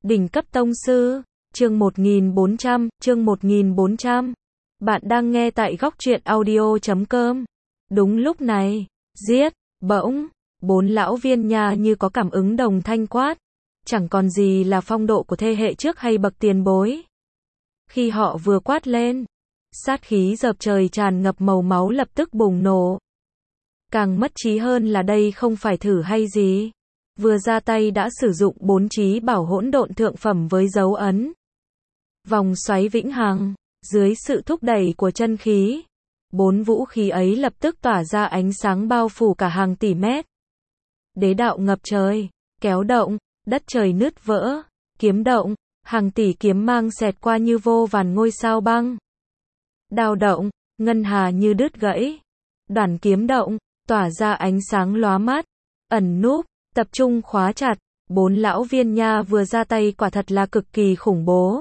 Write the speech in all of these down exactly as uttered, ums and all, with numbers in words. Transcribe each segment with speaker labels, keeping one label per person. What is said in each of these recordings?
Speaker 1: Đỉnh cấp tông sư, chương một nghìn bốn trăm, chương một nghìn bốn trăm. Bạn đang nghe tại góc truyện audio chấm com. Đúng lúc này, giết, bỗng, bốn lão viên nha như có cảm ứng đồng thanh quát. Chẳng còn gì là phong độ của thế hệ trước hay bậc tiền bối. Khi họ vừa quát lên, sát khí dập trời tràn ngập màu máu lập tức bùng nổ. Càng mất trí hơn là đây không phải thử hay gì. Vừa ra tay đã sử dụng bốn trí bảo hỗn độn thượng phẩm với dấu ấn. Vòng xoáy vĩnh hằng, dưới sự thúc đẩy của chân khí, bốn vũ khí ấy lập tức tỏa ra ánh sáng bao phủ cả hàng tỷ mét. Đế đạo ngập trời, kéo động, đất trời nứt vỡ, kiếm động, hàng tỷ kiếm mang xẹt qua như vô vàn ngôi sao băng. Đao động, ngân hà như đứt gãy. Đoản kiếm động, tỏa ra ánh sáng lóa mắt, ẩn núp, tập trung khóa chặt. Bốn lão viên nha vừa ra tay quả thật là cực kỳ khủng bố.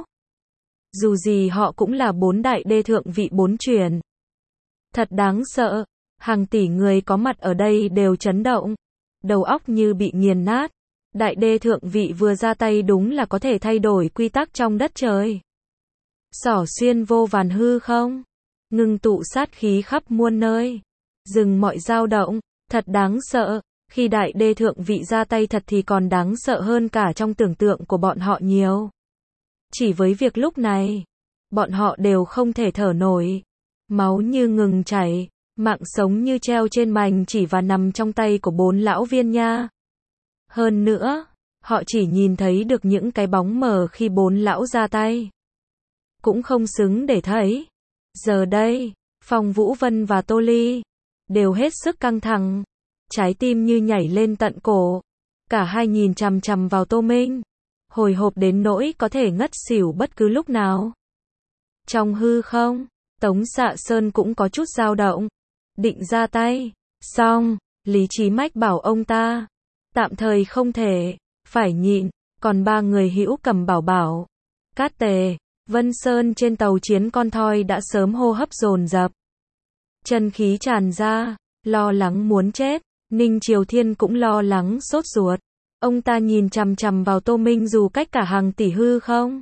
Speaker 1: Dù gì họ cũng là bốn đại đê thượng vị bốn truyền. Thật đáng sợ, hàng tỷ người có mặt ở đây đều chấn động, đầu óc như bị nghiền nát. Đại đê thượng vị vừa ra tay đúng là có thể thay đổi quy tắc trong đất trời. Xỏ xuyên vô vàn hư không, ngưng tụ sát khí khắp muôn nơi, dừng mọi dao động, thật đáng sợ. Khi đại đê thượng vị ra tay thật thì còn đáng sợ hơn cả trong tưởng tượng của bọn họ nhiều. Chỉ với việc lúc này, bọn họ đều không thể thở nổi, máu như ngừng chảy, mạng sống như treo trên mành chỉ và nằm trong tay của bốn lão viên nha. Hơn nữa, họ chỉ nhìn thấy được những cái bóng mờ khi bốn lão ra tay. Cũng không xứng để thấy. Giờ đây, Phong Vũ Vân và Tô Ly đều hết sức căng thẳng, trái tim như nhảy lên tận cổ. Cả hai nhìn chằm chằm vào Tô Minh, hồi hộp đến nỗi có thể ngất xỉu bất cứ lúc nào. Trong hư không, Tống Xạ Sơn cũng có chút dao động, định ra tay, song lý trí mách bảo ông ta tạm thời không thể, phải nhịn. Còn ba người hữu cầm bảo bảo, Cát Tề, Vân Sơn trên tàu chiến con thoi đã sớm hô hấp dồn dập, chân khí tràn ra, lo lắng muốn chết. Ninh Triều Thiên cũng lo lắng sốt ruột. Ông ta nhìn chằm chằm vào Tô Minh dù cách cả hàng tỷ hư không.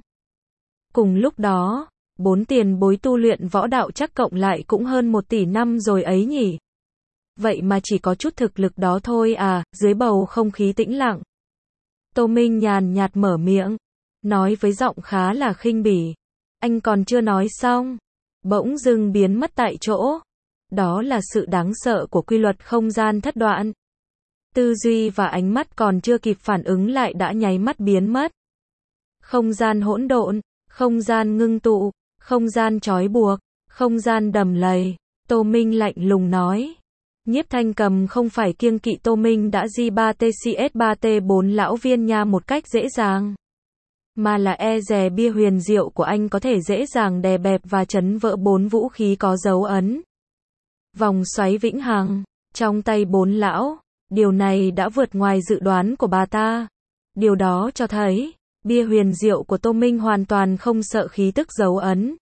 Speaker 1: Cùng lúc đó, bốn tiền bối tu luyện võ đạo chắc cộng lại cũng hơn một tỷ năm rồi ấy nhỉ. Vậy mà chỉ có chút thực lực đó thôi à. Dưới bầu không khí tĩnh lặng, Tô Minh nhàn nhạt mở miệng, nói với giọng khá là khinh bỉ. Anh còn chưa nói xong, bỗng dưng biến mất tại chỗ. Đó là sự đáng sợ của quy luật không gian thất đoạn. Tư duy và ánh mắt còn chưa kịp phản ứng lại đã nháy mắt biến mất. Không gian hỗn độn, không gian ngưng tụ, không gian trói buộc, không gian đầm lầy. Tô Minh lạnh lùng nói. Nhiếp Thanh Cầm không phải kiêng kỵ Tô Minh đã gi ba tê xê ét ba tê bốn lão viên nha một cách dễ dàng, mà là e dè bia huyền diệu của anh có thể dễ dàng đè bẹp và chấn vỡ bốn vũ khí có dấu ấn. Vòng xoáy vĩnh hằng, trong tay bốn lão, điều này đã vượt ngoài dự đoán của bà ta. Điều đó cho thấy, bia huyền diệu của Tô Minh hoàn toàn không sợ khí tức dấu ấn.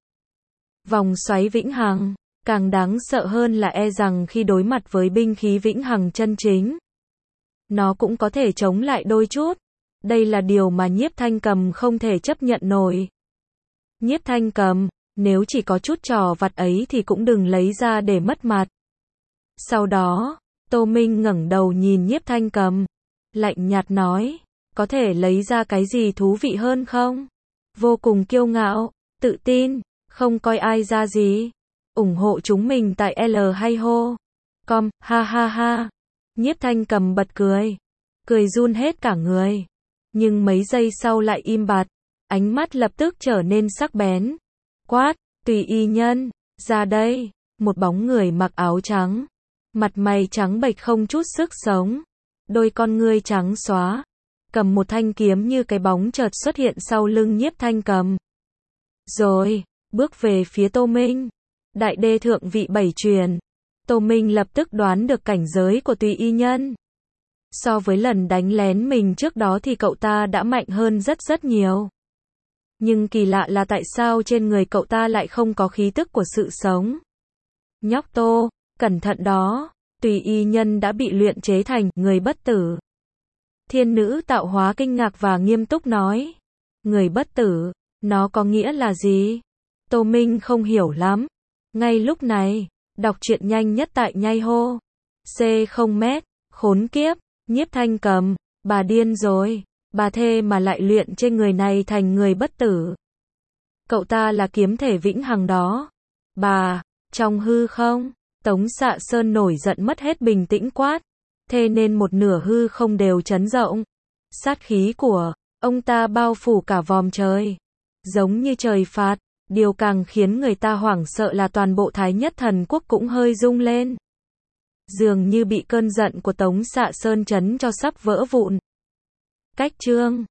Speaker 1: Vòng xoáy vĩnh hằng, càng đáng sợ hơn là e rằng khi đối mặt với binh khí vĩnh hằng chân chính, nó cũng có thể chống lại đôi chút. Đây là điều mà Nhiếp Thanh Cầm không thể chấp nhận nổi. Nhiếp Thanh Cầm, nếu chỉ có chút trò vặt ấy thì cũng đừng lấy ra để mất mặt. Sau đó, Tô Minh ngẩng đầu nhìn Nhiếp Thanh Cầm, lạnh nhạt nói, có thể lấy ra cái gì thú vị hơn không? Vô cùng kiêu ngạo, tự tin, không coi ai ra gì. Ủng hộ chúng mình tại L hay hô com, ha ha ha. Nhiếp Thanh Cầm bật cười, cười run hết cả người. Nhưng mấy giây sau lại im bặt, ánh mắt lập tức trở nên sắc bén. Quát, Tùy Y Nhân, ra đây. Một bóng người mặc áo trắng, mặt mày trắng bệch không chút sức sống, đôi con ngươi trắng xóa, cầm một thanh kiếm như cái bóng chợt xuất hiện sau lưng Nhiếp Thanh Cầm. Rồi, bước về phía Tô Minh. Đại đê thượng vị bảy truyền. Tô Minh lập tức đoán được cảnh giới của Tùy Y Nhân. So với lần đánh lén mình trước đó thì cậu ta đã mạnh hơn rất rất nhiều. Nhưng kỳ lạ là tại sao trên người cậu ta lại không có khí tức của sự sống. Nhóc Tô, cẩn thận đó, Tùy Y Nhân đã bị luyện chế thành người bất tử. Thiên nữ tạo hóa kinh ngạc và nghiêm túc nói. Người bất tử, nó có nghĩa là gì? Tô Minh không hiểu lắm. Ngay lúc này, đọc truyện nhanh nhất tại nhai hô. C không mét, khốn kiếp, Nhiếp Thanh Cầm, bà điên rồi, bà thê mà lại luyện trên người này thành người bất tử. Cậu ta là kiếm thể vĩnh hằng đó. Bà, trong hư không, Tống Xạ Sơn nổi giận mất hết bình tĩnh quát, thế nên một nửa hư không đều chấn động. Sát khí của ông ta bao phủ cả vòm trời, giống như trời phạt. Điều càng khiến người ta hoảng sợ là toàn bộ Thái Nhất Thần Quốc cũng hơi rung lên. Dường như bị cơn giận của Tống Xạ Sơn chấn cho sắp vỡ vụn. Cách chương